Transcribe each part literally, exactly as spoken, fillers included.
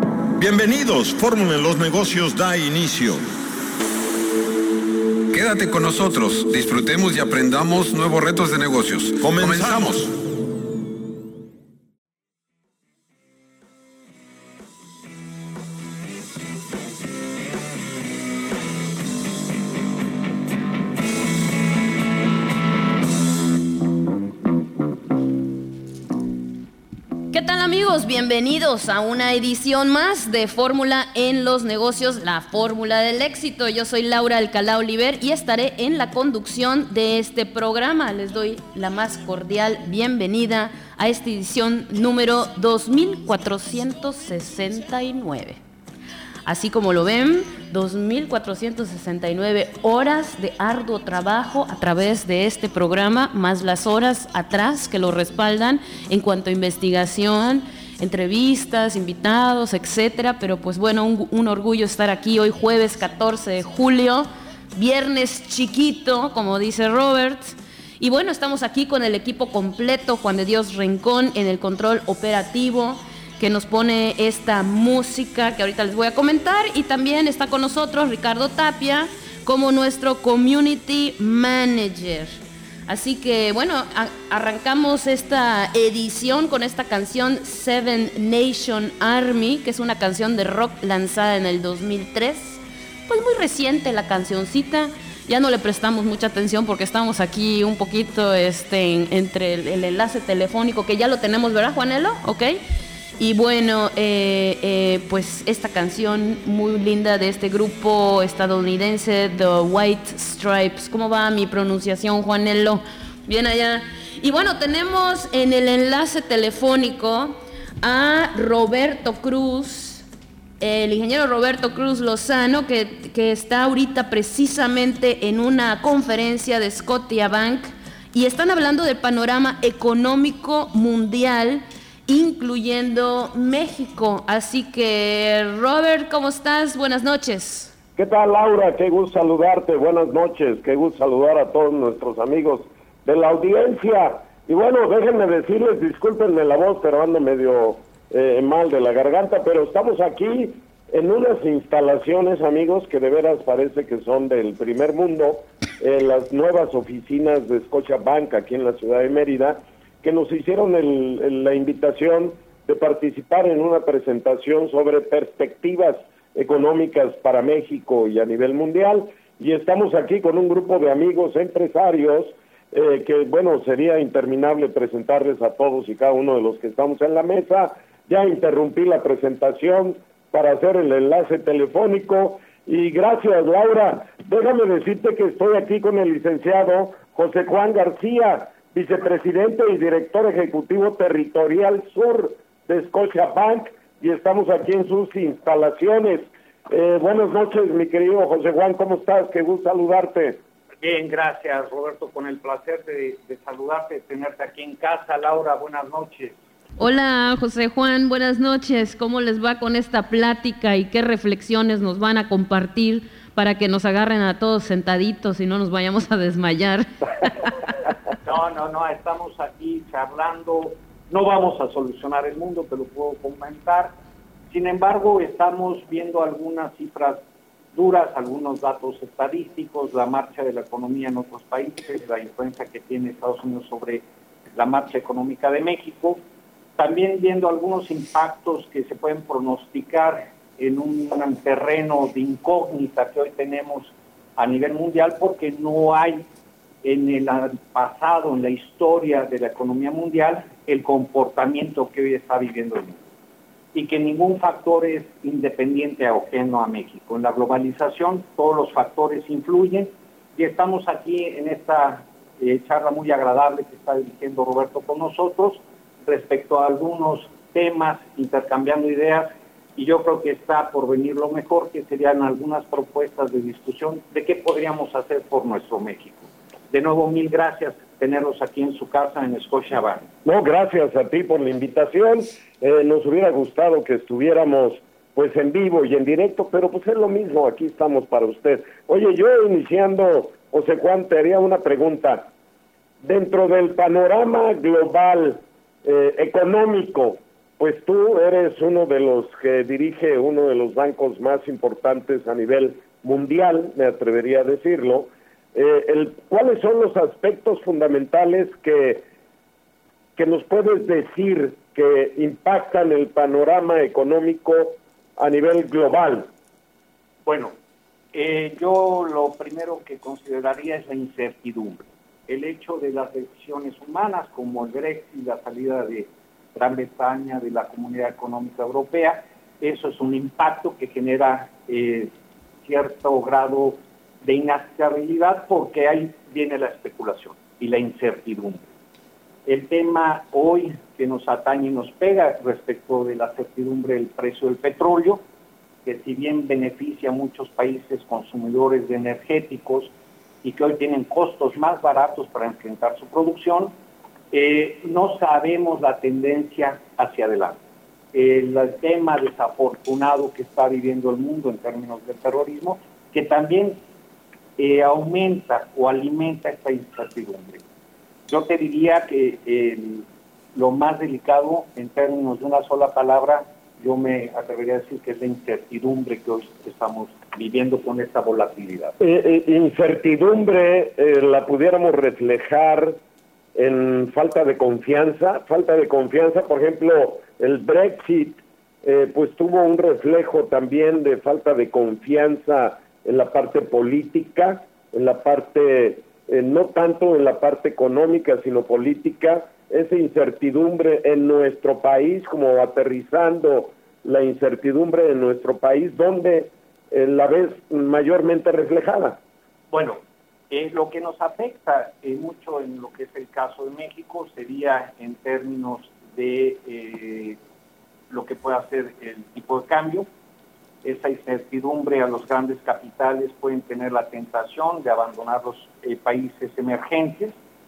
Bienvenidos, Fórmula en los Negocios da inicio. Quédate con nosotros, disfrutemos y aprendamos nuevos retos de negocios. Comenzamos. Comenzamos. ¿Qué tal, amigos? Bienvenidos a una edición más de Fórmula en los Negocios, la fórmula del éxito. Yo soy Laura Alcalá Oliver y estaré en la conducción de este programa. Les doy la más cordial bienvenida a esta edición número dos mil cuatrocientos sesenta y nueve. Así como lo ven, dos mil cuatrocientos sesenta y nueve horas de arduo trabajo a través de este programa, más las horas atrás que lo respaldan en cuanto a investigación, entrevistas, invitados, etcétera. Pero pues bueno, un, un orgullo estar aquí hoy jueves catorce de julio, viernes chiquito, como dice Robert. Y bueno, estamos aquí con el equipo completo, Juan de Dios Rincón en el control operativo, que nos pone esta música que ahorita les voy a comentar, y también está con nosotros Ricardo Tapia como nuestro Community Manager. Así que bueno, a- arrancamos esta edición con esta canción Seven Nation Army, que es una canción de rock lanzada en el dos mil tres. Pues muy reciente la cancioncita, ya no le prestamos mucha atención porque estamos aquí un poquito este, en, entre el, el enlace telefónico, que ya lo tenemos, ¿verdad, Juanelo? ¿Ok? Y bueno, eh, eh, pues esta canción muy linda de este grupo estadounidense, The White Stripes. ¿Cómo va mi pronunciación, Juanelo? Bien allá. Y bueno, tenemos en el enlace telefónico a Roberto Cruz, el ingeniero Roberto Cruz Lozano, que, que está ahorita precisamente en una conferencia de Scotiabank y están hablando del panorama económico mundial, incluyendo México. Así que, Robert, ¿cómo estás? Buenas noches. ¿Qué tal, Laura? Qué gusto saludarte. Buenas noches. Qué gusto saludar a todos nuestros amigos de la audiencia. Y bueno, déjenme decirles, discúlpenme la voz, pero ando medio eh, mal de la garganta, pero estamos aquí en unas instalaciones, amigos, que de veras parece que son del primer mundo, en las nuevas oficinas de Scotiabank aquí en la ciudad de Mérida, que nos hicieron el, el, la invitación de participar en una presentación sobre perspectivas económicas para México y a nivel mundial, y estamos aquí con un grupo de amigos empresarios eh, que, bueno, sería interminable presentarles a todos y cada uno de los que estamos en la mesa. Ya interrumpí la presentación para hacer el enlace telefónico, y gracias, Laura. Déjame decirte que estoy aquí con el licenciado José Juan García, vicepresidente y director ejecutivo territorial sur de Scotiabank, y estamos aquí en sus instalaciones. Eh, buenas noches, mi querido José Juan, ¿cómo estás? Qué gusto saludarte. Bien, gracias, Roberto, con el placer de, de saludarte, de tenerte aquí en casa. Laura, buenas noches. Hola, José Juan, buenas noches. ¿Cómo les va con esta plática y qué reflexiones nos van a compartir para que nos agarren a todos sentaditos y no nos vayamos a desmayar? No, no, no, estamos aquí charlando. No vamos a solucionar el mundo, te lo puedo comentar. Sin embargo, estamos viendo algunas cifras duras, algunos datos estadísticos, la marcha de la economía en otros países, la influencia que tiene Estados Unidos sobre la marcha económica de México. También viendo algunos impactos que se pueden pronosticar en un, un terreno de incógnita que hoy tenemos a nivel mundial, porque no hay en el pasado, en la historia de la economía mundial, el comportamiento que hoy está viviendo el mundo. Y que ningún factor es independiente o ajeno a México. En la globalización todos los factores influyen, y estamos aquí en esta eh, charla muy agradable que está dirigiendo Roberto con nosotros respecto a algunos temas, intercambiando ideas, y yo creo que está por venir lo mejor, que serían algunas propuestas de discusión de qué podríamos hacer por nuestro México. De nuevo, mil gracias tenerlos aquí en su casa en Scotiabank. No, gracias a ti por la invitación. Eh, nos hubiera gustado que estuviéramos pues en vivo y en directo, pero pues es lo mismo, aquí estamos para usted. Oye, yo iniciando, José Juan, te haría una pregunta. Dentro del panorama global eh, económico, pues tú eres uno de los que dirige uno de los bancos más importantes a nivel mundial, me atrevería a decirlo. Eh, el, ¿Cuáles son los aspectos fundamentales que, que nos puedes decir que impactan el panorama económico a nivel global? Bueno, eh, yo lo primero que consideraría es la incertidumbre. El hecho de las decisiones humanas, como el Brexit, la salida de Gran Bretaña de la Comunidad Económica Europea, eso es un impacto que genera eh, cierto grado de inestabilidad, porque ahí viene la especulación y la incertidumbre. El tema hoy que nos atañe y nos pega respecto de la certidumbre del precio del petróleo, que si bien beneficia a muchos países consumidores de energéticos y que hoy tienen costos más baratos para enfrentar su producción, eh, no sabemos la tendencia hacia adelante. El, el tema desafortunado que está viviendo el mundo en términos de terrorismo, que también eh, aumenta o alimenta esta incertidumbre. Yo te diría que eh, lo más delicado en términos de una sola palabra, yo me atrevería a decir que es la incertidumbre que hoy estamos viviendo con esta volatilidad. Eh, eh, incertidumbre eh, la pudiéramos reflejar en falta de confianza, falta de confianza, por ejemplo, el Brexit eh, pues tuvo un reflejo también de falta de confianza en la parte política, en la parte, eh, no tanto en la parte económica, sino política, esa incertidumbre en nuestro país, como aterrizando la incertidumbre en nuestro país, ¿dónde eh, la ves mayormente reflejada? Bueno, eh, lo que nos afecta eh, mucho en lo que es el caso de México sería en términos de eh, lo que puede hacer el tipo de cambio. Esa incertidumbre a los grandes capitales pueden tener la tentación de abandonar los eh, países emergentes,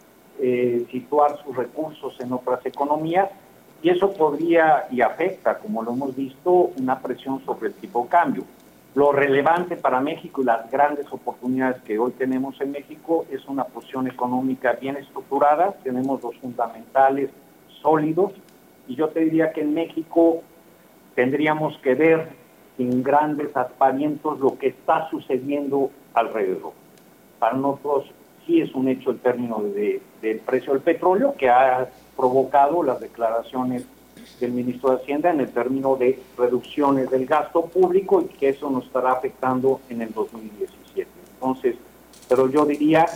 eh, situar sus recursos en otras economías, y eso podría y afecta, como lo hemos visto, una presión sobre el tipo de cambio. Lo relevante para México y las grandes oportunidades que hoy tenemos en México es una posición económica bien estructurada, tenemos los fundamentales sólidos, y yo te diría que en México tendríamos que ver sin grandes aspavientos lo que está sucediendo alrededor. Para nosotros sí es un hecho el término de, del precio del petróleo, que ha provocado las declaraciones del ministro de Hacienda en el término de reducciones del gasto público, y que eso nos estará afectando en el dos mil diecisiete. Entonces, pero yo diría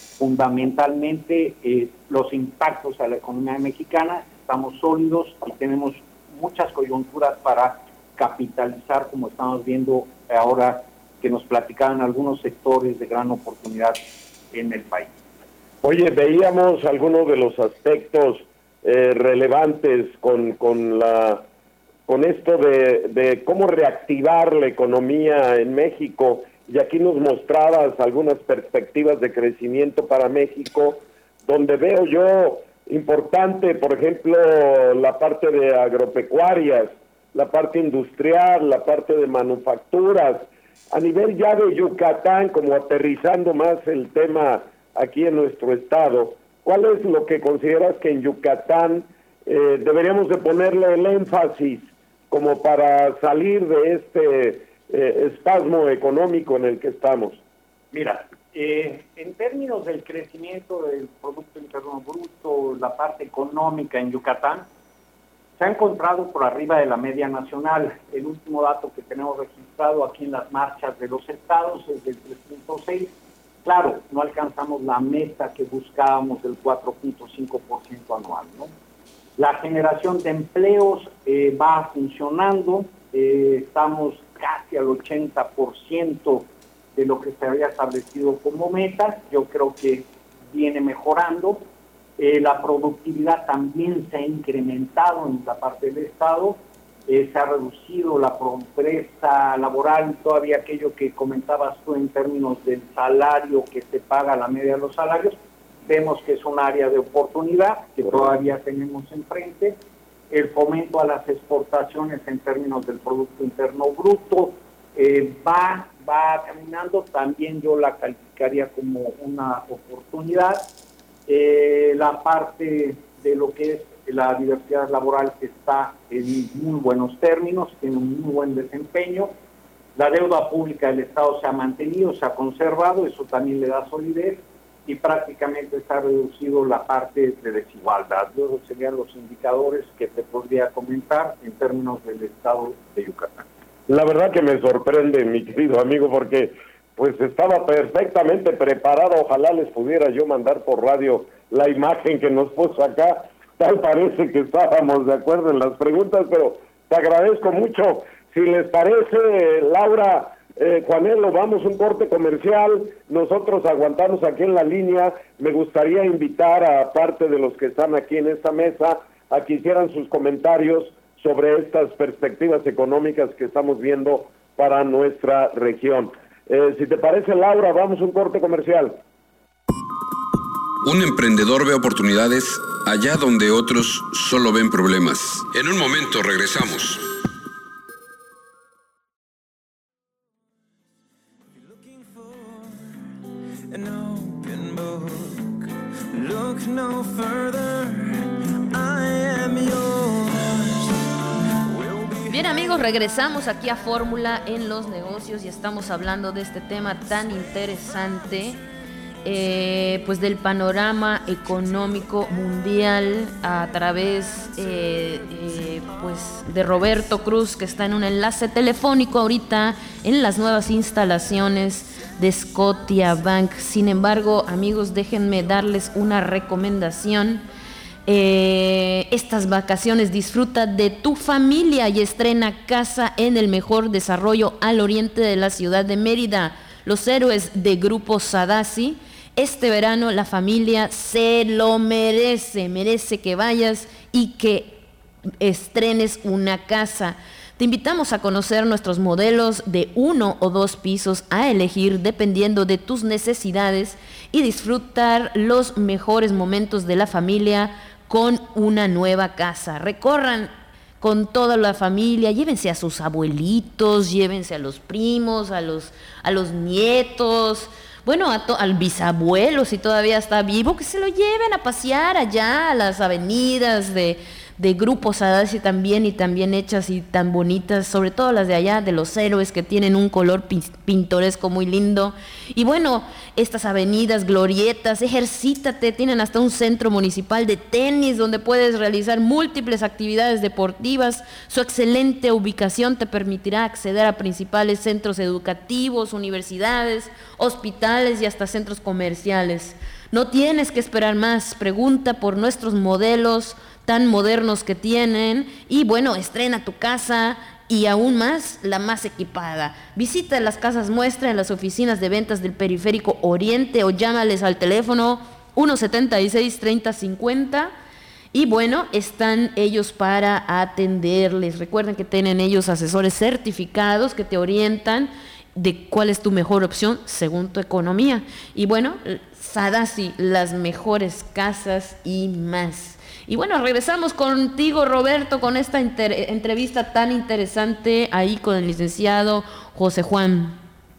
fundamentalmente eh, los impactos a la economía mexicana, estamos sólidos y tenemos muchas coyunturas para capitalizar, como estamos viendo ahora que nos platicaban algunos sectores de gran oportunidad en el país. Oye, veíamos algunos de los aspectos eh, relevantes con, con, la, con esto de, de cómo reactivar la economía en México, y aquí nos mostrabas algunas perspectivas de crecimiento para México, donde veo yo importante, por ejemplo, la parte de agropecuarias, la parte industrial, la parte de manufacturas, a nivel ya de Yucatán, como aterrizando más el tema aquí en nuestro estado. ¿Cuál es lo que consideras que en Yucatán eh, deberíamos de ponerle el énfasis como para salir de este eh, espasmo económico en el que estamos? Mira, eh, en términos del crecimiento del Producto Interno Bruto, la parte económica en Yucatán, se ha encontrado por arriba de la media nacional. El último dato que tenemos registrado aquí en las marchas de los estados es del tres punto seis. Claro, no alcanzamos la meta que buscábamos del cuatro punto cinco por ciento anual, ¿no? La generación de empleos eh, va funcionando, eh, estamos casi al ochenta por ciento de lo que se había establecido como meta. Yo creo que viene mejorando. Eh, la productividad también se ha incrementado en la parte del Estado, eh, se ha reducido la pobreza laboral, todavía aquello que comentabas tú en términos del salario que se paga a la media de los salarios, vemos que es un área de oportunidad que todavía tenemos enfrente. El fomento a las exportaciones en términos del Producto Interno Bruto eh, va, va caminando, también yo la calificaría como una oportunidad. Eh, la parte de lo que es la diversidad laboral está en muy buenos términos, tiene un muy buen desempeño. La deuda pública del Estado se ha mantenido, se ha conservado, eso también le da solidez y prácticamente se ha reducido la parte de desigualdad. Esos serían los indicadores que te podría comentar en términos del Estado de Yucatán. La verdad que me sorprende, mi querido amigo, porque pues estaba perfectamente preparado. Ojalá les pudiera yo mandar por radio la imagen que nos puso acá. Tal parece que estábamos de acuerdo en las preguntas, pero te agradezco mucho. Si les parece, Laura, eh, Juanelo, vamos a un corte comercial. Nosotros aguantamos aquí en la línea. Me gustaría invitar a parte de los que están aquí en esta mesa a que hicieran sus comentarios sobre estas perspectivas económicas que estamos viendo para nuestra región. Eh, si te parece, Laura, vamos a un corte comercial. Un emprendedor ve oportunidades allá donde otros solo ven problemas. En un momento regresamos. Bien amigos, regresamos aquí a Fórmula en los negocios y estamos hablando de este tema tan interesante, eh, pues del panorama económico mundial a través eh, eh, pues de Roberto Cruz, que está en un enlace telefónico ahorita en las nuevas instalaciones de Scotiabank. Sin embargo, amigos, déjenme darles una recomendación. Eh, estas vacaciones disfruta de tu familia y estrena casa en el mejor desarrollo al oriente de la ciudad de Mérida. Los héroes de Grupo Sadasi. Este verano la familia se lo merece, merece que vayas y que estrenes una casa. Te invitamos a conocer nuestros modelos de uno o dos pisos a elegir dependiendo de tus necesidades y disfrutar los mejores momentos de la familia con una nueva casa. Recorran con toda la familia, llévense a sus abuelitos, llévense a los primos, a los, a los nietos, bueno, a to- al bisabuelo, si todavía está vivo, que se lo lleven a pasear allá a las avenidas de, de Grupo Sadasi también, y también hechas y tan bonitas, sobre todo las de allá, de los héroes, que tienen un color pin- pintoresco muy lindo. Y bueno, estas avenidas, glorietas, ejercítate, tienen hasta un centro municipal de tenis donde puedes realizar múltiples actividades deportivas. Su excelente ubicación te permitirá acceder a principales centros educativos, universidades, hospitales y hasta centros comerciales. No tienes que esperar más, pregunta por nuestros modelos tan modernos que tienen y bueno, estrena tu casa y aún más, la más equipada. Visita las casas muestra en las oficinas de ventas del Periférico Oriente o llámales al teléfono uno setenta y seis, treinta cincuenta y bueno, están ellos para atenderles. Recuerden que tienen ellos asesores certificados que te orientan de cuál es tu mejor opción según tu economía. Y bueno, Sadasi, las mejores casas y más. Y bueno, regresamos contigo, Roberto, con esta inter- entrevista tan interesante ahí con el licenciado José Juan.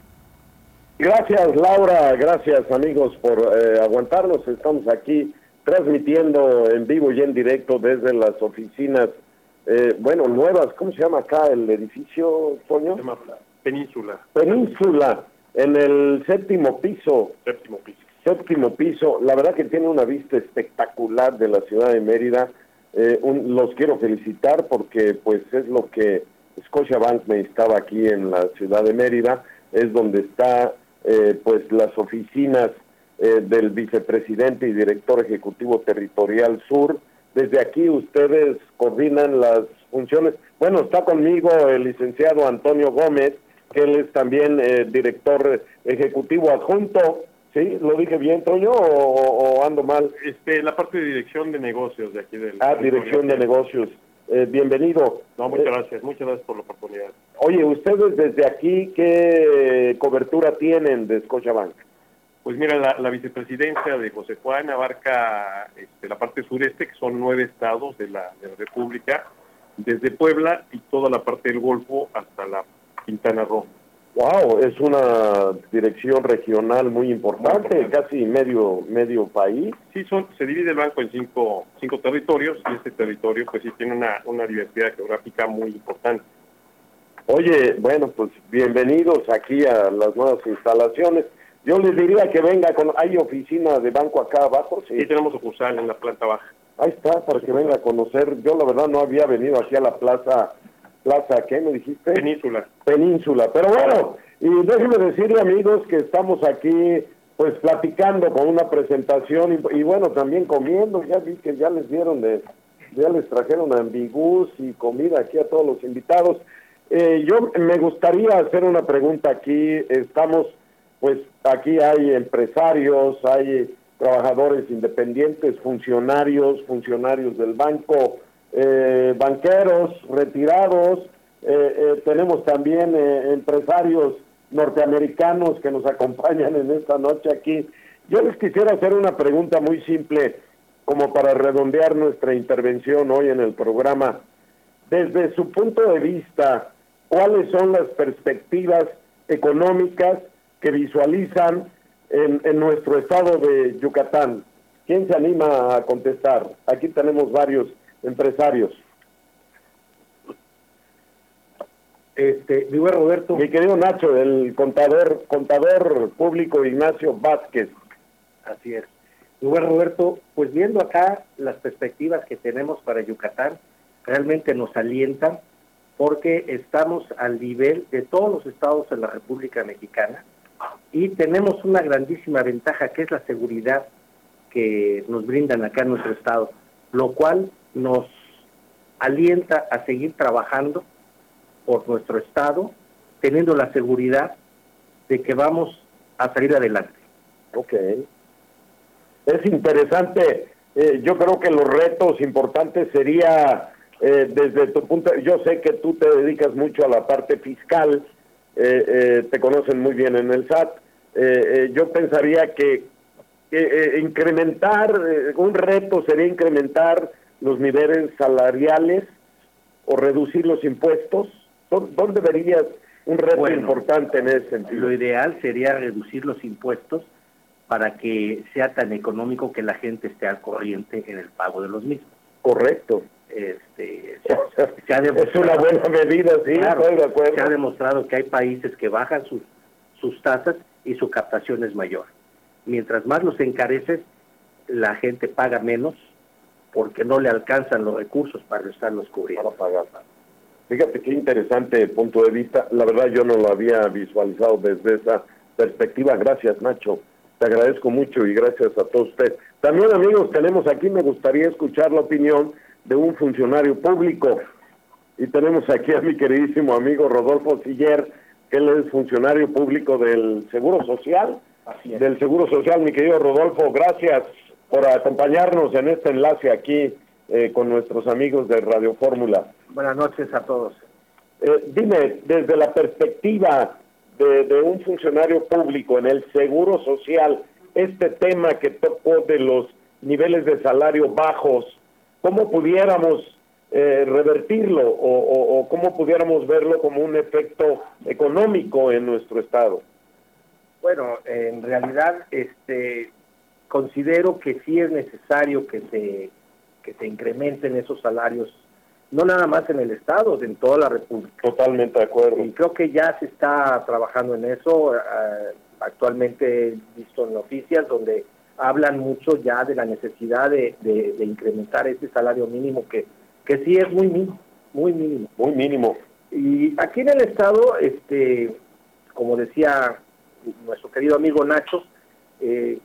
Gracias, Laura, gracias amigos por eh, aguantarnos. Estamos aquí transmitiendo en vivo y en directo desde las oficinas, eh, bueno, nuevas. ¿Cómo se llama acá el edificio, Toño? Se llama Península. Península, en el séptimo piso. Séptimo piso. Séptimo piso, la verdad que tiene una vista espectacular de la ciudad de Mérida. Eh, un, los quiero felicitar porque pues es lo que Scotiabank necesitaba aquí en la ciudad de Mérida. Es donde está eh, pues las oficinas eh, del vicepresidente y director ejecutivo territorial sur. Desde aquí ustedes coordinan las funciones. Bueno, está conmigo el licenciado Antonio Gómez, que él es también eh, director ejecutivo adjunto. ¿Sí? ¿Lo dije bien, Toño, o, o ando mal? Este, la parte de dirección de negocios de aquí del... Ah, dirección de negocios. Eh, bienvenido. No, muchas Eh, gracias, muchas gracias por la oportunidad. Oye, ustedes desde aquí, ¿qué cobertura tienen de Scotiabank? Pues mira, la, la vicepresidencia de José Juan abarca este, la parte sureste, que son nueve estados de la, de la República, desde Puebla y toda la parte del Golfo hasta la Quintana Roo. Wow, es una dirección regional muy importante, muy importante. Casi medio medio país. Sí, son, se divide el banco en cinco, cinco territorios y este territorio pues sí tiene una, una diversidad geográfica muy importante. Oye, bueno, pues bienvenidos aquí a las nuevas instalaciones. Yo les diría que venga, con ¿hay oficina de banco acá abajo? Sí, sí tenemos sucursal en la planta baja. Ahí está, para que venga a conocer. Yo la verdad no había venido aquí a la plaza, plaza, ¿qué me dijiste? Península. Península, pero bueno, y déjenme decirle amigos que estamos aquí pues platicando con una presentación y, y bueno, también comiendo, ya vi que ya les dieron de, ya les trajeron ambigus y comida aquí a todos los invitados. Eh, yo me gustaría hacer una pregunta aquí, estamos, pues aquí hay empresarios, hay trabajadores independientes, funcionarios, funcionarios del banco, eh, banqueros, retirados, eh, eh, tenemos también eh, empresarios norteamericanos que nos acompañan en esta noche aquí. Yo les quisiera hacer una pregunta muy simple, como para redondear nuestra intervención hoy en el programa. Desde su punto de vista, ¿cuáles son las perspectivas económicas que visualizan en, en nuestro estado de Yucatán? ¿Quién se anima a contestar? Aquí tenemos varios empresarios. Este, mi buen Roberto. Mi querido Nacho, el contador, contador público Ignacio Vázquez. Así es. Mi buen Roberto, pues viendo acá las perspectivas que tenemos para Yucatán, realmente nos alientan porque estamos al nivel de todos los estados en la República Mexicana y tenemos una grandísima ventaja que es la seguridad que nos brindan acá en nuestro estado, lo cual nos alienta a seguir trabajando por nuestro estado, teniendo la seguridad de que vamos a salir adelante. Ok. Es interesante, eh, yo creo que los retos importantes sería, eh, desde tu punto, yo sé que tú te dedicas mucho a la parte fiscal, eh, eh, te conocen muy bien en el S A T, eh, eh, yo pensaría que eh, incrementar, eh, un reto sería incrementar los niveles salariales o reducir los impuestos. ¿Dónde verías un reto bueno, importante en ese sentido? Lo ideal sería reducir los impuestos para que sea tan económico que la gente esté al corriente en el pago de los mismos. Correcto. Este, se, se ha es una buena medida, sí, claro, estoy de acuerdo. Se ha demostrado que hay países que bajan sus, sus tasas y su captación es mayor. Mientras más los encareces, la gente paga menos porque no le alcanzan los recursos para estarlos cubriendo. Para pagar. Fíjate qué interesante punto de vista. La verdad yo no lo había visualizado desde esa perspectiva. Gracias, Nacho. Te agradezco mucho y gracias a todos ustedes. También, amigos, tenemos aquí, me gustaría escuchar la opinión de un funcionario público. Y tenemos aquí a mi queridísimo amigo Rodolfo Siller, que él es funcionario público del Seguro Social. Así es. Del Seguro Social, mi querido Rodolfo, gracias por acompañarnos en este enlace aquí eh, con nuestros amigos de Radio Fórmula. Buenas noches a todos. Eh, dime, desde la perspectiva de, de un funcionario público en el Seguro Social, este tema que tocó de los niveles de salario bajos, ¿cómo pudiéramos eh, revertirlo o, o, o cómo pudiéramos verlo como un efecto económico en nuestro estado? Bueno, en realidad este considero que sí es necesario que se que se incrementen esos salarios, no nada más en el estado, en toda la República. Totalmente de acuerdo. Y creo que ya se está trabajando en eso. Uh, actualmente he visto en noticias donde hablan mucho ya de la necesidad de, de, de incrementar ese salario mínimo que, que sí es muy mínimo, muy mínimo. Muy mínimo. Y aquí en el estado, este, como decía nuestro querido amigo Nacho, eh,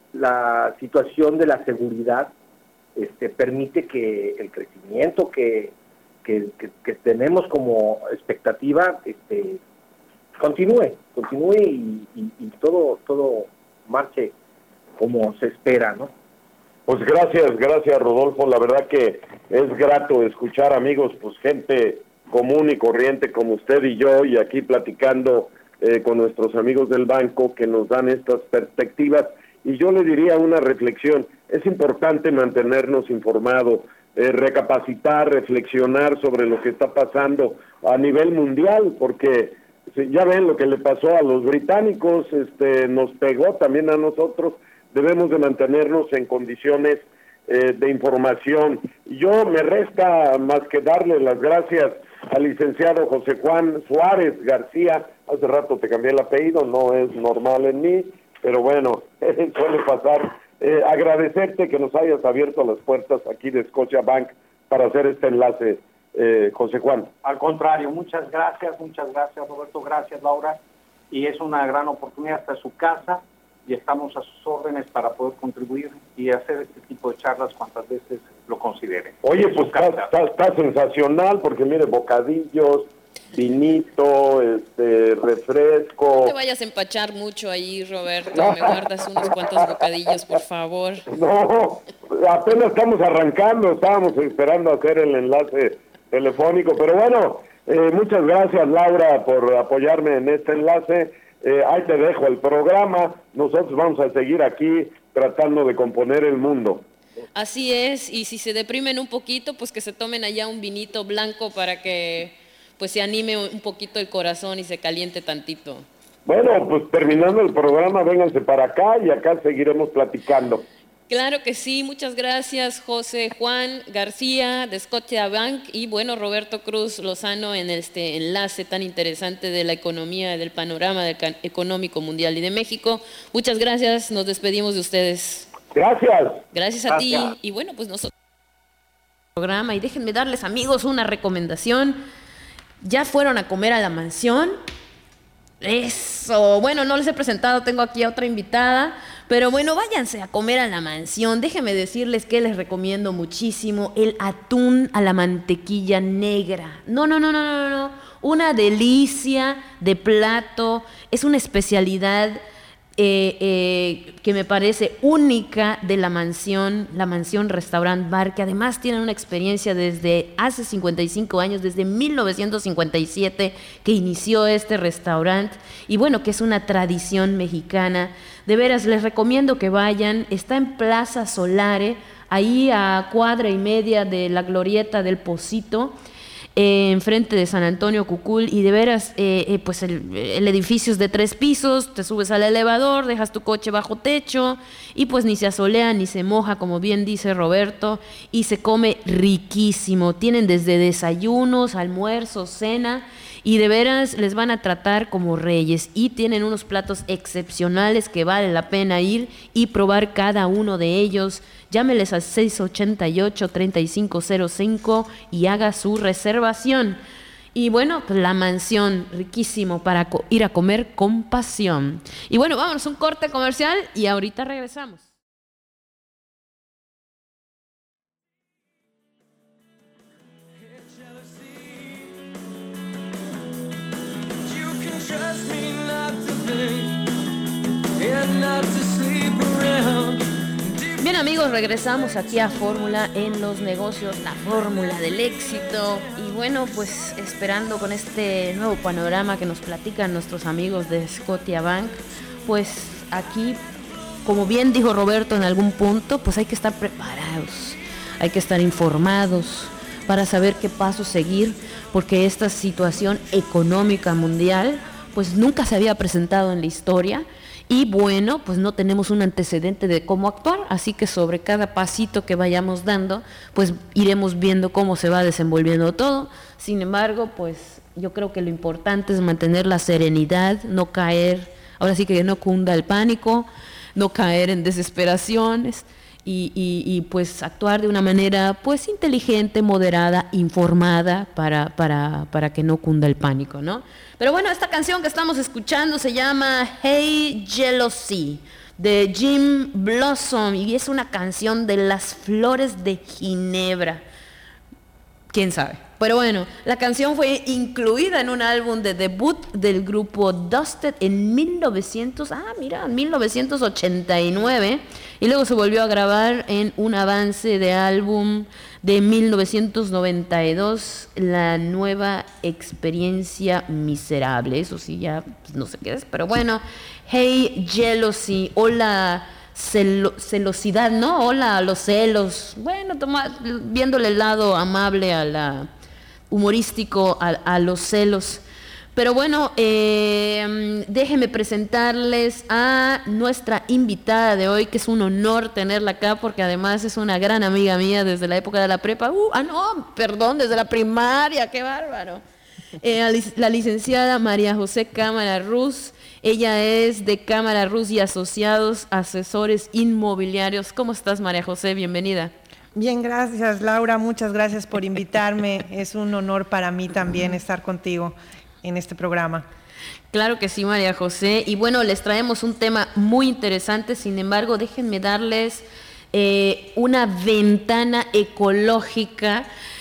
la situación de la seguridad este, permite que el crecimiento que, que, que, que tenemos como expectativa este, continúe, continúe y, y, y todo, todo marche como se espera, ¿no? Pues gracias, gracias Rodolfo, la verdad que es grato escuchar amigos, pues gente común y corriente como usted y yo, y aquí platicando eh, con nuestros amigos del banco que nos dan estas perspectivas. Y yo le diría una reflexión, es importante mantenernos informados, eh, recapacitar, reflexionar sobre lo que está pasando a nivel mundial, porque Sí, ya ven lo que le pasó a los británicos, este, nos pegó también a nosotros. Debemos de mantenernos en condiciones eh, de información. Yo me resta más que darle las gracias al licenciado José Juan Suárez García. Hace rato te cambié el apellido, no es normal en mí, pero bueno, suele pasar. Eh, agradecerte que nos hayas abierto las puertas aquí de Scotiabank para hacer este enlace, eh, José Juan. Al contrario, muchas gracias, muchas gracias Roberto, gracias Laura, y es una gran oportunidad, esta es su casa y estamos a sus órdenes para poder contribuir y hacer este tipo de charlas cuantas veces lo consideren. Oye, pues está, está, está sensacional, porque mire, bocadillos, vinito, este, refresco. No te vayas a empachar mucho ahí, Roberto, me guardas unos cuantos bocadillos, por favor. No, apenas estamos arrancando, estábamos esperando hacer el enlace telefónico, pero bueno, eh, muchas gracias Laura por apoyarme en este enlace. Eh, ahí te dejo el programa, nosotros vamos a seguir aquí tratando de componer el mundo. Así es, y si se deprimen un poquito, pues que se tomen allá un vinito blanco para que pues se anime un poquito el corazón y se caliente tantito. Bueno, pues terminando el programa, vénganse para acá y acá seguiremos platicando. Claro que sí, muchas gracias José Juan García de Scotiabank y bueno, Roberto Cruz Lozano en este enlace tan interesante de la economía, del panorama del económico mundial y de México. Muchas gracias, nos despedimos de ustedes. Gracias. Gracias a gracias. ti y bueno, pues nosotros programa y déjenme darles amigos una recomendación. ¿Ya fueron a comer a la mansión? Eso, bueno, no les he presentado, tengo aquí a otra invitada, pero bueno, váyanse a comer a la mansión. Déjenme decirles que les recomiendo muchísimo el atún a la mantequilla negra. No, no, no, no, no, no, una delicia de plato, es una especialidad eh, eh, que me parece única de la mansión, la mansión Restaurant Bar, que además tienen una experiencia desde hace cincuenta y cinco años, desde mil novecientos cincuenta y siete que inició este restaurante y bueno, que es una tradición mexicana. De veras, les recomiendo que vayan, está en Plaza Solare, ahí a cuadra y media de la glorieta del Pocito, Eh, enfrente de San Antonio Cucul y de veras eh, eh, pues el, el edificio es de tres pisos, te subes al elevador, dejas tu coche bajo techo y pues ni se asolea ni se moja, como bien dice Roberto, y se come riquísimo. Tienen desde desayunos, almuerzos, cena y de veras les van a tratar como reyes y tienen unos platos excepcionales que vale la pena ir y probar cada uno de ellos. Llámeles al seis ocho ocho, tres cinco cero cinco y haga su reservación. Y bueno, pues la mansión, riquísimo para co- ir a comer con pasión. Y bueno, vámonos a un corte comercial y ahorita regresamos. Bien amigos, regresamos aquí a Fórmula en los negocios, la fórmula del éxito. Y bueno, pues esperando con este nuevo panorama que nos platican nuestros amigos de Scotiabank, pues aquí, como bien dijo Roberto en algún punto, pues hay que estar preparados, hay que estar informados para saber qué pasos seguir, porque esta situación económica mundial pues nunca se había presentado en la historia. Y bueno, pues no tenemos un antecedente de cómo actuar, así que sobre cada pasito que vayamos dando, pues iremos viendo cómo se va desenvolviendo todo. Sin embargo, pues yo creo que lo importante es mantener la serenidad, no caer, ahora sí que no cunda el pánico, no caer en desesperaciones y, y, y pues actuar de una manera pues inteligente, moderada, informada para, para, para que no cunda el pánico, ¿no? Pero bueno, esta canción que estamos escuchando se llama Hey Jealousy de Jim Blossom y es una canción de las flores de Ginebra. ¿Quién sabe? Pero bueno, la canción fue incluida en un álbum de debut del grupo Dusted en mil novecientos, ah, mira, mil novecientos ochenta y nueve y luego se volvió a grabar en un avance de álbum de mil novecientos noventa y dos, La Nueva Experiencia Miserable. Eso sí, ya pues, no sé qué es, pero bueno, Hey Jealousy, hola celo, celosidad, ¿no? Hola los celos. Bueno, toma, viéndole el lado amable a la humorístico a, a los celos. Pero bueno, eh, déjenme presentarles a nuestra invitada de hoy, que es un honor tenerla acá, porque además es una gran amiga mía desde la época de la prepa. Uh, ah, no, perdón, desde la primaria, qué bárbaro. Eh, la licenciada María José Cámara Ruz. Ella es de Cámara Ruz y Asociados, asesores inmobiliarios. ¿Cómo estás, María José? Bienvenida. Bien, gracias, Laura. Muchas gracias por invitarme. Es un honor para mí también estar contigo en este programa. Claro que sí, María José. Y bueno, les traemos un tema muy interesante. Sin embargo, déjenme darles eh, una ventana ecológica.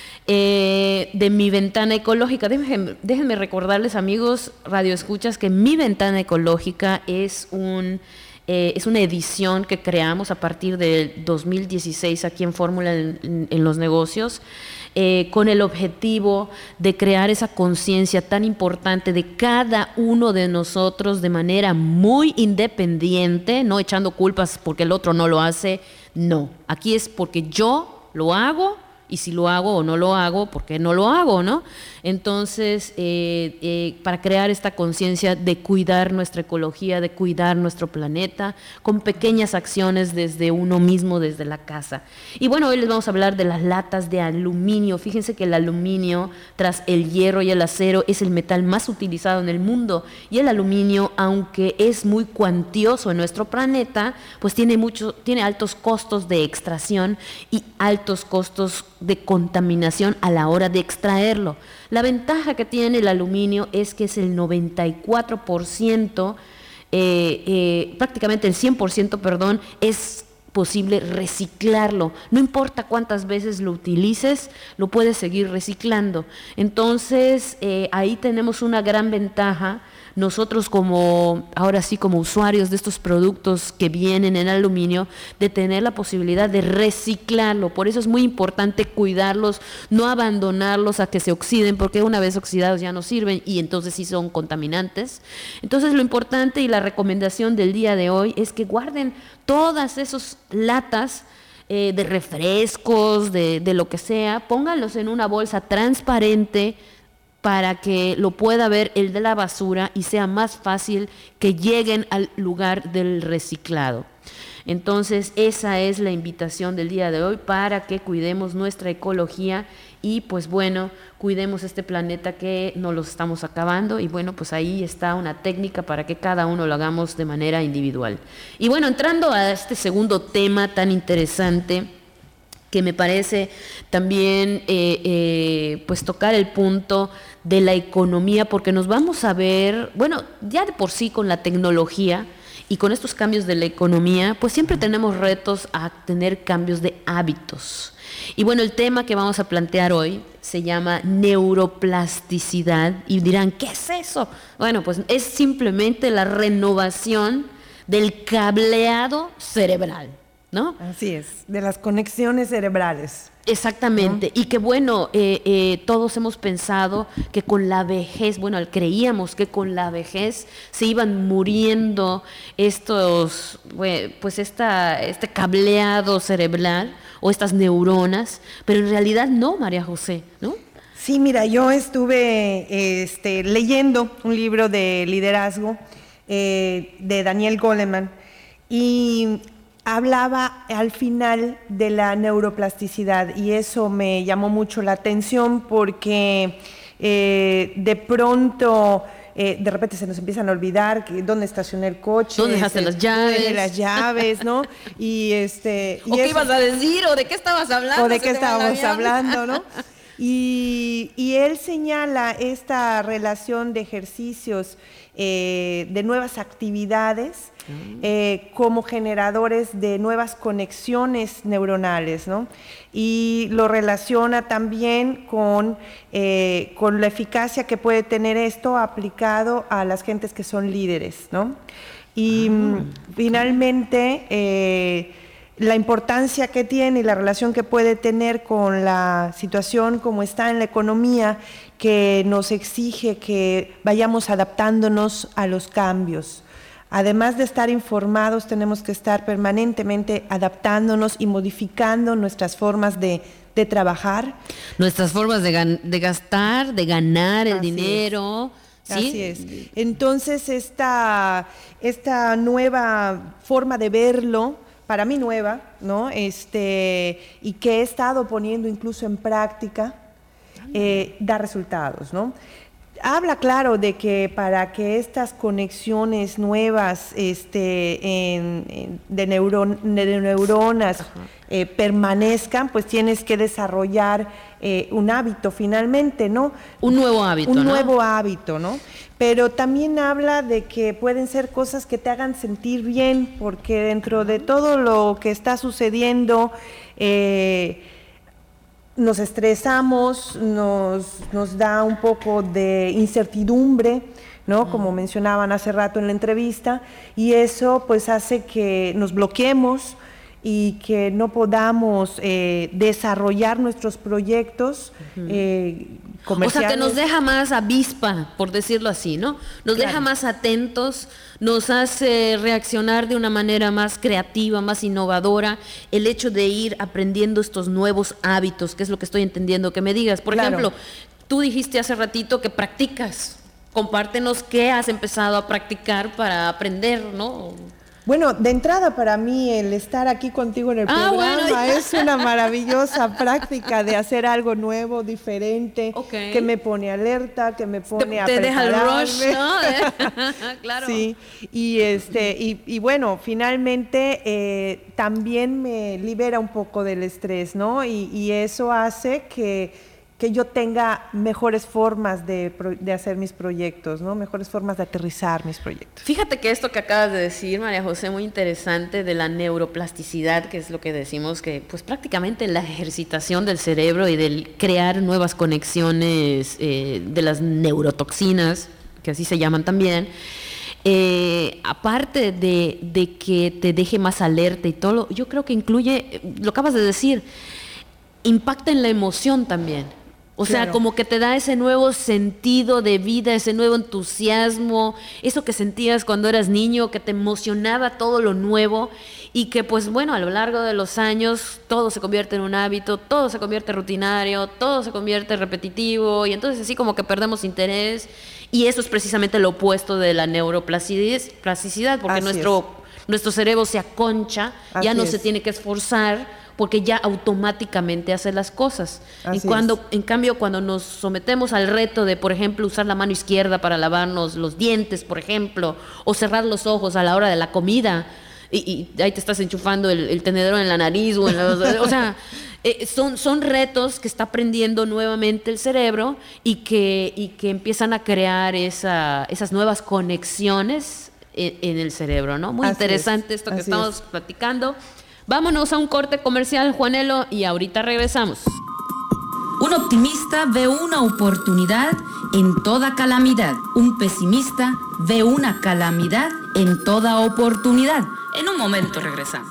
Eh, de mi ventana ecológica. Déjenme, déjenme recordarles, amigos radioescuchas, que mi ventana ecológica es un eh, es una edición que creamos a partir del dos mil dieciséis aquí en Fórmula en, en, en los negocios, eh, con el objetivo de crear esa conciencia tan importante de cada uno de nosotros de manera muy independiente, no echando culpas porque el otro no lo hace. No, aquí es porque yo lo hago. Y si lo hago o no lo hago, ¿por qué no lo hago, no? Entonces, eh, eh, para crear esta conciencia de cuidar nuestra ecología, de cuidar nuestro planeta, con pequeñas acciones desde uno mismo, desde la casa. Y bueno, hoy les vamos a hablar de las latas de aluminio. Fíjense que el aluminio, tras el hierro y el acero, es el metal más utilizado en el mundo. Y el aluminio, aunque es muy cuantioso en nuestro planeta, pues tiene, mucho, tiene altos costos de extracción y altos costos de contaminación a la hora de extraerlo. La ventaja que tiene el aluminio es que es el noventa y cuatro por ciento, eh, eh, prácticamente el cien por ciento, perdón, es posible reciclarlo. No importa cuántas veces lo utilices, lo puedes seguir reciclando. Entonces, eh, ahí tenemos una gran ventaja. Nosotros como, ahora sí, como usuarios de estos productos que vienen en aluminio, de tener la posibilidad de reciclarlo. Por eso es muy importante cuidarlos, no abandonarlos a que se oxiden, porque una vez oxidados ya no sirven y entonces sí son contaminantes. Entonces lo importante y la recomendación del día de hoy es que guarden todas esas latas eh, de refrescos, de, de lo que sea, pónganlos en una bolsa transparente, para que lo pueda ver el de la basura y sea más fácil que lleguen al lugar del reciclado. Entonces, esa es la invitación del día de hoy para que cuidemos nuestra ecología y, pues bueno, cuidemos este planeta que nos lo estamos acabando. Y bueno, pues ahí está una técnica para que cada uno lo hagamos de manera individual. Y bueno, entrando a este segundo tema tan interesante, que me parece también eh, eh, pues tocar el punto de la economía, porque nos vamos a ver, bueno, ya de por sí con la tecnología y con estos cambios de la economía, pues siempre tenemos retos a tener cambios de hábitos. Y bueno, el tema que vamos a plantear hoy se llama neuroplasticidad y dirán, ¿qué es eso? Bueno, pues es simplemente la renovación del cableado cerebral, ¿no? Así es, de las conexiones cerebrales. Exactamente, ¿no? Y que bueno, eh, eh, todos hemos pensado que con la vejez, bueno, creíamos que con la vejez se iban muriendo estos, pues esta, este cableado cerebral o estas neuronas, pero en realidad no, María José, ¿no? Sí, mira, yo estuve este, leyendo un libro de liderazgo eh, de Daniel Goleman y hablaba al final de la neuroplasticidad y eso me llamó mucho la atención porque eh, de pronto, eh, de repente se nos empiezan a olvidar que dónde estacioné el coche. ¿Dónde dejaste este, las llaves? Dónde las llaves, ¿no? Y este, y ¿O qué eso, ibas a decir? ¿O de qué estabas hablando? ¿O de qué estábamos hablando, no? Y, y él señala esta relación de ejercicios, eh, de nuevas actividades, Eh, como generadores de nuevas conexiones neuronales, ¿no? Y lo relaciona también con, eh, con la eficacia que puede tener esto aplicado a las gentes que son líderes, ¿no? Y ah. finalmente, eh, la importancia que tiene y la relación que puede tener con la situación como está en la economía, que nos exige que vayamos adaptándonos a los cambios. Además de estar informados, tenemos que estar permanentemente adaptándonos y modificando nuestras formas de, de trabajar. Nuestras formas de, gan- de gastar, de ganar el Así dinero, ¿sí? Así es. Entonces, esta, esta nueva forma de verlo, para mí nueva, ¿no? Este, y que he estado poniendo incluso en práctica, eh, da resultados, ¿no? Habla, claro, de que para que estas conexiones nuevas este, en, en, de, neuron, de neuronas eh, permanezcan, pues tienes que desarrollar eh, un hábito finalmente, ¿no? Un nuevo hábito, Un ¿no? nuevo hábito, ¿no? Pero también habla de que pueden ser cosas que te hagan sentir bien, porque dentro de todo lo que está sucediendo, eh, nos estresamos, nos, nos da un poco de incertidumbre, ¿no? Como mencionaban hace rato en la entrevista, y eso pues hace que nos bloqueemos y que no podamos eh, desarrollar nuestros proyectos uh-huh. eh, comerciales. O sea, que nos deja más avispa, por decirlo así, ¿no? Nos claro. deja más atentos, nos hace reaccionar de una manera más creativa, más innovadora, el hecho de ir aprendiendo estos nuevos hábitos, que es lo que estoy entendiendo que me digas. Por claro. ejemplo, tú dijiste hace ratito que practicas. Compártenos qué has empezado a practicar para aprender, ¿no? Bueno, de entrada para mí el estar aquí contigo en el ah, programa bueno, es una maravillosa práctica de hacer algo nuevo, diferente, okay. que me pone alerta, que me pone te, a te prepararme. Deja el rush, ¿no? Claro. Sí, y este y, y bueno, finalmente eh, también me libera un poco del estrés, ¿no? Y, y eso hace que que yo tenga mejores formas de, de hacer mis proyectos, ¿no? Mejores formas de aterrizar mis proyectos. Fíjate que esto que acabas de decir, María José, muy interesante, de la neuroplasticidad, que es lo que decimos, que pues prácticamente la ejercitación del cerebro y del crear nuevas conexiones eh, de las neurotoxinas, que así se llaman también, eh, aparte de, de que te deje más alerta y todo, yo creo que incluye, lo acabas de decir, impacta en la emoción también. O sea, claro. como que te da ese nuevo sentido de vida, ese nuevo entusiasmo, eso que sentías cuando eras niño, que te emocionaba todo lo nuevo y que pues bueno, a lo largo de los años todo se convierte en un hábito, todo se convierte rutinario, todo se convierte repetitivo y entonces así como que perdemos interés y eso es precisamente lo opuesto de la neuroplasticidad, porque nuestro, nuestro cerebro se aconcha, así ya no es. se tiene que esforzar, porque ya automáticamente hace las cosas. Y cuando, en cambio, cuando nos sometemos al reto de, por ejemplo, usar la mano izquierda para lavarnos los dientes, por ejemplo, o cerrar los ojos a la hora de la comida, y, y ahí te estás enchufando el, el tenedor en la nariz, o, en la, o sea, eh, son, son retos que está aprendiendo nuevamente el cerebro y que, y que empiezan a crear esa, esas nuevas conexiones en, en el cerebro, ¿no? Muy Así interesante es. esto que Así estamos es. platicando. Vámonos a un corte comercial, Juanelo, y ahorita regresamos. Un optimista ve una oportunidad en toda calamidad. Un pesimista ve una calamidad en toda oportunidad. En un momento regresamos.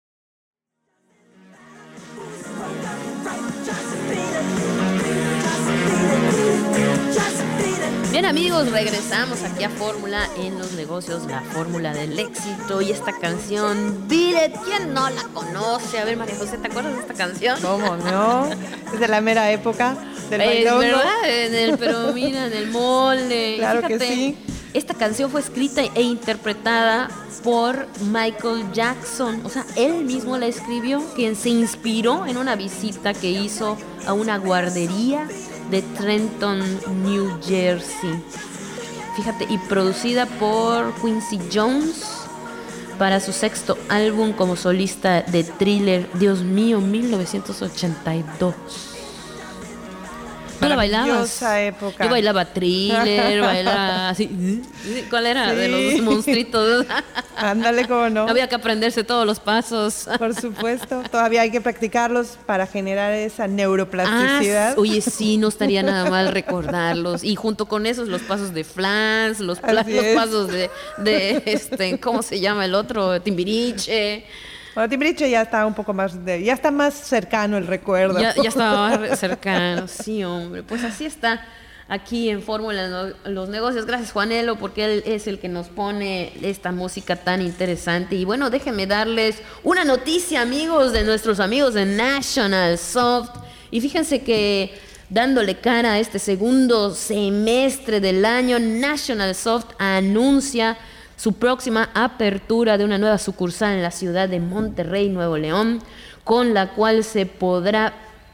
Bien amigos, regresamos aquí a Fórmula en los negocios, la fórmula del éxito y esta canción, Beat It, ¿quién no la conoce? A ver, María José, ¿te acuerdas de esta canción? ¿Cómo no? Es de la mera época del bailongo. Es verdad, en el, pero mira, en el molde. Claro Fíjate, que sí. Esta canción fue escrita e interpretada por Michael Jackson, o sea, él mismo la escribió, quien se inspiró en una visita que hizo a una guardería de Trenton, New Jersey. Fíjate, y producida por Quincy Jones para su sexto álbum como solista de Thriller, Dios mío, mil novecientos ochenta y dos. ¿Tú la bailabas? Época. Yo bailaba Thriller, bailaba así. ¿Cuál era? Sí. De los monstruitos. Ándale, cómo no. Había que aprenderse todos los pasos. Por supuesto. Todavía hay que practicarlos para generar esa neuroplasticidad. Ah, oye, sí, no estaría nada mal recordarlos. Y junto con esos, los pasos de Flans, los, pla- los pasos de, de este, ¿cómo se llama el otro? Timbiriche. Bueno, Timbiriche ya está un poco más, de, ya está más cercano el recuerdo. Ya, ya está más cercano, sí, hombre. Pues así está aquí en Fórmula los negocios. Gracias, Juanelo, porque él es el que nos pone esta música tan interesante. Y bueno, déjenme darles una noticia, amigos, de nuestros amigos de National Soft. Y fíjense que dándole cara a este segundo semestre del año, National Soft anuncia su próxima apertura de una nueva sucursal en la ciudad de Monterrey, Nuevo León, con la cual se podrá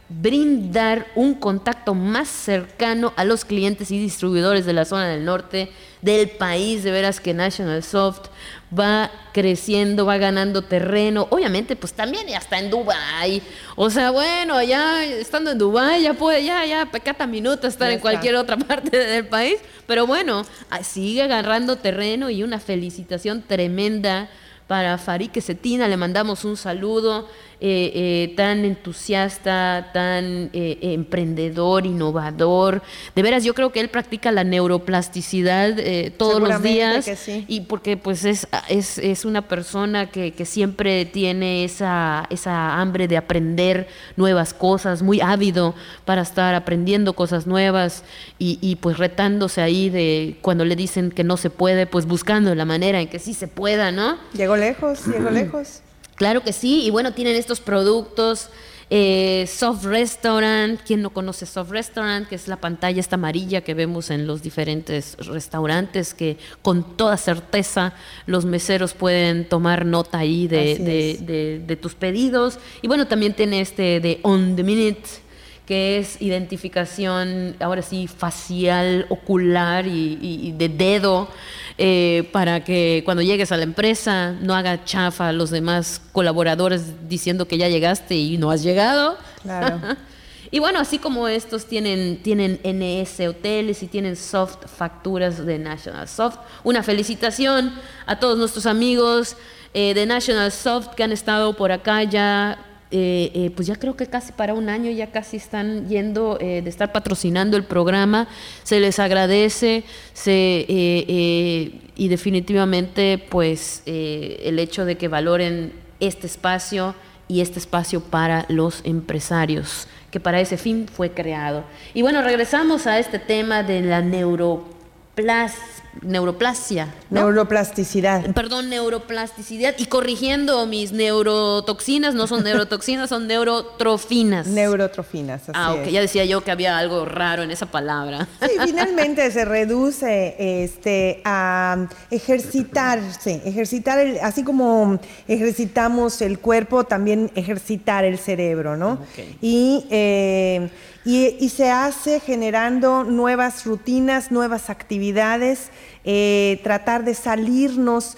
brindar un contacto más cercano a los clientes y distribuidores de la zona del norte del país. De veras que National Soft va creciendo, va ganando terreno, obviamente pues también ya está en Dubái, o sea, bueno, ya estando en Dubái ya puede, ya, ya, pecata minuta estar ya en está. Cualquier otra parte del país, pero bueno, sigue agarrando terreno y una felicitación tremenda para Farik Cetina, le mandamos un saludo, eh, eh, tan entusiasta, tan eh, emprendedor, innovador. De veras, yo creo que él practica la neuroplasticidad eh, todos los días. Que sí. Y porque pues es, es, es una persona que, que siempre tiene esa, esa hambre de aprender nuevas cosas, muy ávido para estar aprendiendo cosas nuevas y, y pues retándose ahí de cuando le dicen que no se puede, pues buscando la manera en que sí se pueda, ¿no? Llegó lejos, llegó lejos. Claro que sí, y bueno, tienen estos productos, eh, Soft Restaurant. ¿Quién no conoce Soft Restaurant? Que es la pantalla esta amarilla que vemos en los diferentes restaurantes, que con toda certeza los meseros pueden tomar nota ahí de, de, de, de tus pedidos. Y bueno, también tiene este de On The Minute, que es identificación, ahora sí, facial, ocular y, y, y de dedo, eh, para que cuando llegues a la empresa no haga chafa a los demás colaboradores diciendo que ya llegaste y no has llegado. Claro. Y bueno, así como estos tienen, tienen N S Hoteles y tienen Soft Facturas de National Soft. Una felicitación a todos nuestros amigos eh, de National Soft que han estado por acá ya. Eh, eh, pues ya creo que casi para un año ya casi están yendo eh, de estar patrocinando el programa. Se les agradece, se, eh, eh, y definitivamente pues eh, el hecho de que valoren este espacio y este espacio para los empresarios, que para ese fin fue creado. Y bueno, regresamos a este tema de la neuroplas neuroplasia, ¿no? Neuroplasticidad. Perdón, neuroplasticidad. Y corrigiendo mis neurotoxinas, no son neurotoxinas, son neurotrofinas. Neurotrofinas, así Ah, ok. es. Ya decía yo que había algo raro en esa palabra. Sí, finalmente se reduce este, a ejercitarse, ejercitar, el, así como ejercitamos el cuerpo, también ejercitar el cerebro, ¿no? Okay. Y... Eh, Y, y se hace generando nuevas rutinas, nuevas actividades, eh, tratar de salirnos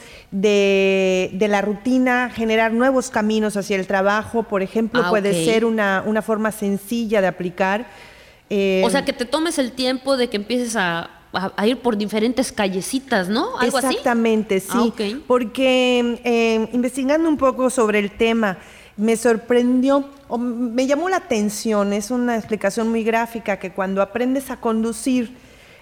de, de la rutina, generar nuevos caminos hacia el trabajo, por ejemplo, ah, puede okay. ser una, una forma sencilla de aplicar. Eh, o sea, que te tomes el tiempo de que empieces a, a, a ir por diferentes callecitas, ¿no? ¿Algo exactamente, así? sí, ah, okay. porque eh, investigando un poco sobre el tema, me sorprendió, o me llamó la atención, es una explicación muy gráfica, que cuando aprendes a conducir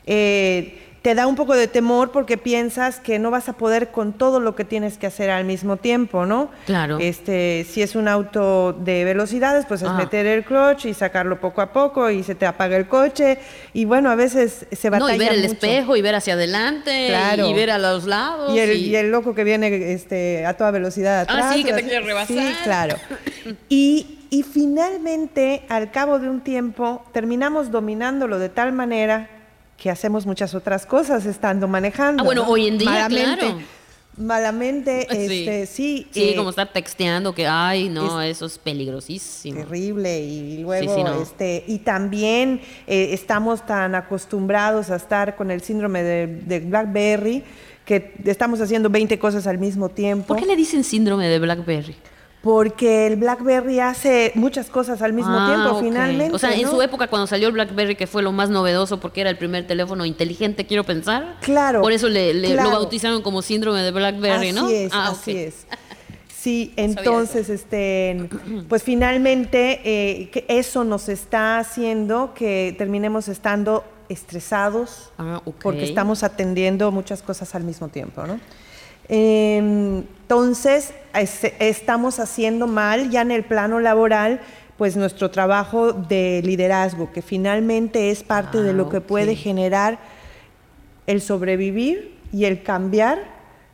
eh, te da un poco de temor porque piensas que no vas a poder con todo lo que tienes que hacer al mismo tiempo, ¿no? Claro. Este, si es un auto de velocidades, pues es ah. meter el clutch y sacarlo poco a poco y se te apaga el coche y bueno, a veces se batalla mucho. No, y ver el mucho. espejo y ver hacia adelante, claro. y ver a los lados. Y el, y... y el loco que viene este, a toda velocidad atrás. Ah, sí, que te quiere rebasar. Sí, claro. Y, y finalmente, al cabo de un tiempo, terminamos dominándolo de tal manera que hacemos muchas otras cosas estando manejando. Ah, bueno, ¿no? hoy en día, malamente, claro. Malamente, Sí, este, sí. Sí, eh, como estar texteando, que ay, no, es eso es peligrosísimo. Terrible, y luego, sí, sí, no. este, y también eh, estamos tan acostumbrados a estar con el síndrome de, de BlackBerry, que estamos haciendo veinte cosas al mismo tiempo. ¿Por qué le dicen síndrome de BlackBerry? Porque el BlackBerry hace muchas cosas al mismo ah, tiempo, okay. finalmente. O sea, en ¿no? su época, cuando salió el BlackBerry, que fue lo más novedoso porque era el primer teléfono inteligente, quiero pensar. Claro. Por eso le, le claro. lo bautizaron como síndrome de BlackBerry, así ¿no? Así es, ah, así okay. es. Sí, entonces, este, pues finalmente eh, que eso nos está haciendo que terminemos estando estresados ah, okay. porque estamos atendiendo muchas cosas al mismo tiempo, ¿no? Entonces, estamos haciendo mal ya en el plano laboral, pues nuestro trabajo de liderazgo, que finalmente es parte ah, de lo que okay. puede generar el sobrevivir y el cambiar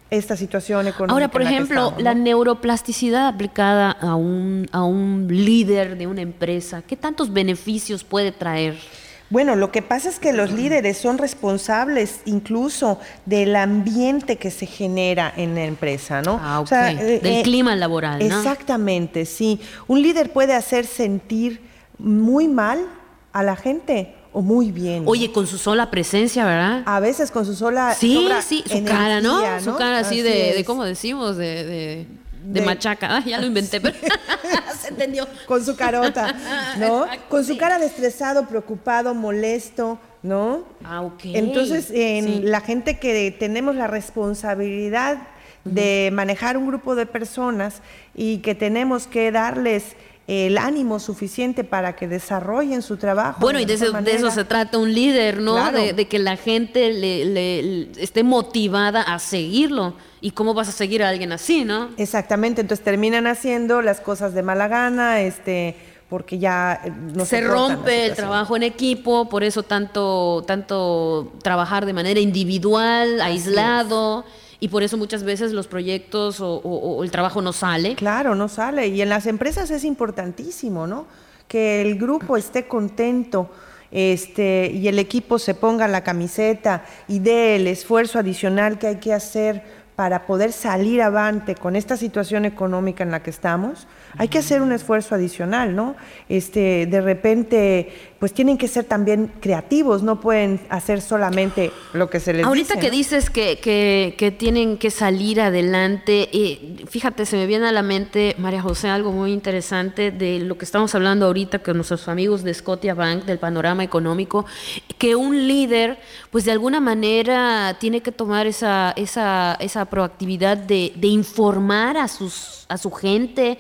esta situación económica. Ahora, por en la que ejemplo, estamos, ¿no? la neuroplasticidad aplicada a un, a un líder de una empresa, ¿qué tantos beneficios puede traer? Bueno, lo que pasa es que los líderes son responsables incluso del ambiente que se genera en la empresa, ¿no? Ah, ok. O sea, eh, del eh, clima laboral, ¿no? Exactamente, sí. Un líder puede hacer sentir muy mal a la gente o muy bien. Oye, con su sola presencia, ¿verdad? A veces con su sola Sí, sobra sí, su energía, cara, ¿no? ¿no? Su cara así, Así de, de, es. ¿cómo decimos? De, de, de, De- machaca. Ah, ya lo inventé, pero se entendió. Con su carota, ¿no? Exacto, Con su sí. cara de estresado, preocupado, molesto, ¿no? Ah, ok. Entonces, en Sí. la gente que tenemos la responsabilidad de manejar un grupo de personas y que tenemos que darles el ánimo suficiente para que desarrollen su trabajo. Bueno, y de mejor eso, de eso manera. se trata un líder, ¿no? Claro. De, de que la gente le, le- le esté motivada a seguirlo. ¿Y cómo vas a seguir a alguien así, no? Exactamente, entonces terminan haciendo las cosas de mala gana, este, porque ya eh, no Se soportan la rompe el situación. trabajo en equipo, por eso tanto, tanto trabajar de manera individual, aislado, y por eso muchas veces los proyectos o, o- o el trabajo no sale. Claro, no sale. Y en las empresas es importantísimo, ¿no? Que el grupo esté contento, este, y el equipo se ponga la camiseta y dé el esfuerzo adicional que hay que hacer para poder salir avante con esta situación económica en la que estamos. Hay que hacer un esfuerzo adicional, ¿no? Este, de repente, pues tienen que ser también creativos, no pueden hacer solamente lo que se les Ahorita dice, que ¿no? dices que, que, que tienen que salir adelante, eh, fíjate, se me viene a la mente, María José, algo muy interesante de lo que estamos hablando ahorita con nuestros amigos de Scotiabank, del panorama económico, que un líder, pues de alguna manera tiene que tomar esa, esa, esa proactividad de, de informar a, sus, a su gente,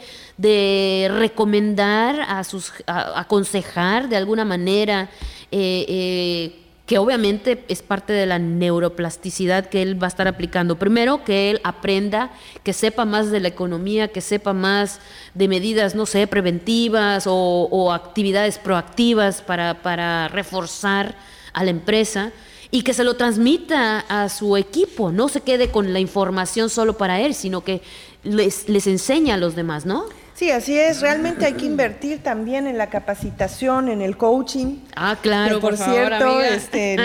de recomendar, a sus, a, aconsejar de alguna manera, eh, eh, que obviamente es parte de la neuroplasticidad que él va a estar aplicando. Primero, que él aprenda, que sepa más de la economía, que sepa más de medidas, no sé, preventivas o, o actividades proactivas para, para reforzar a la empresa y que se lo transmita a su equipo, no se quede con la información solo para él, sino que les, les enseña a los demás, ¿no? Sí, así es. Realmente hay que invertir también en la capacitación, en el coaching. Ah, claro, Que, por, por favor, cierto, amiga. este,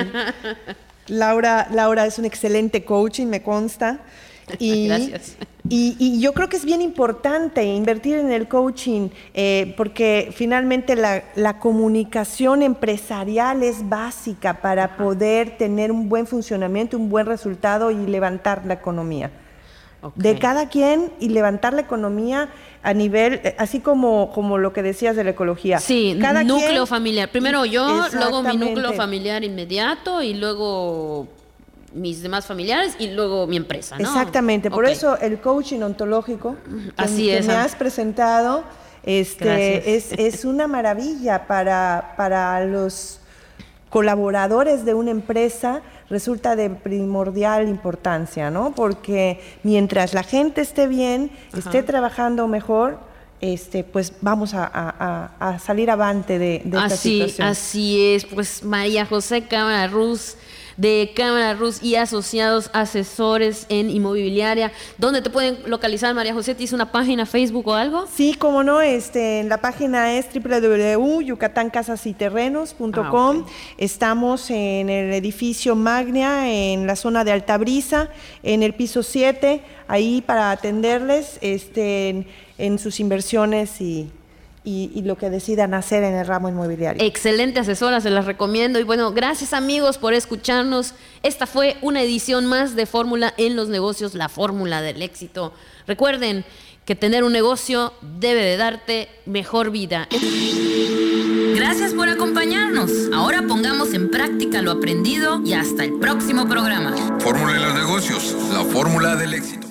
Laura, Laura es un excelente coaching, me consta. Y, Gracias. Y, y yo creo que es bien importante invertir en el coaching, eh, porque finalmente la, la comunicación empresarial es básica para poder tener un buen funcionamiento, un buen resultado y levantar la economía. Ok. De cada quien y levantar la economía a nivel, eh, así como, como lo que decías de la ecología. Sí, cada núcleo quien- familiar. Primero yo, luego mi Exactamente. núcleo familiar inmediato y luego mis demás familiares y luego mi empresa, ¿no? Exactamente, por Ok. eso el coaching ontológico que, Así que es, me Ana. has presentado este, Gracias. es, es una maravilla para, para los colaboradores de una empresa, resulta de primordial importancia, ¿no? Porque mientras la gente esté bien, esté trabajando mejor, este, pues vamos a, a- a- a salir avante de, de esta Así, situación. así es, pues María José Cámara Ruz, de Cámara Ruz y Asociados Asesores en Inmobiliaria. ¿Dónde te pueden localizar, María José? ¿Tienes una página, Facebook o algo? Sí, como no, este, la página es doble u doble u doble u punto yucatán casas y terrenos punto com. Ah, ok. Estamos en el edificio Magnia, en la zona de Altabrisa, en el piso siete, ahí para atenderles este, en, en sus inversiones y, y, y lo que decidan hacer en el ramo inmobiliario. Excelente asesora, se las recomiendo. Y bueno, gracias amigos por escucharnos. Esta fue una edición más de Fórmula en los Negocios, la fórmula del éxito. Recuerden que tener un negocio debe de darte mejor vida. Gracias por acompañarnos. Ahora pongamos en práctica lo aprendido y hasta el próximo programa. Fórmula en los negocios, la fórmula del éxito.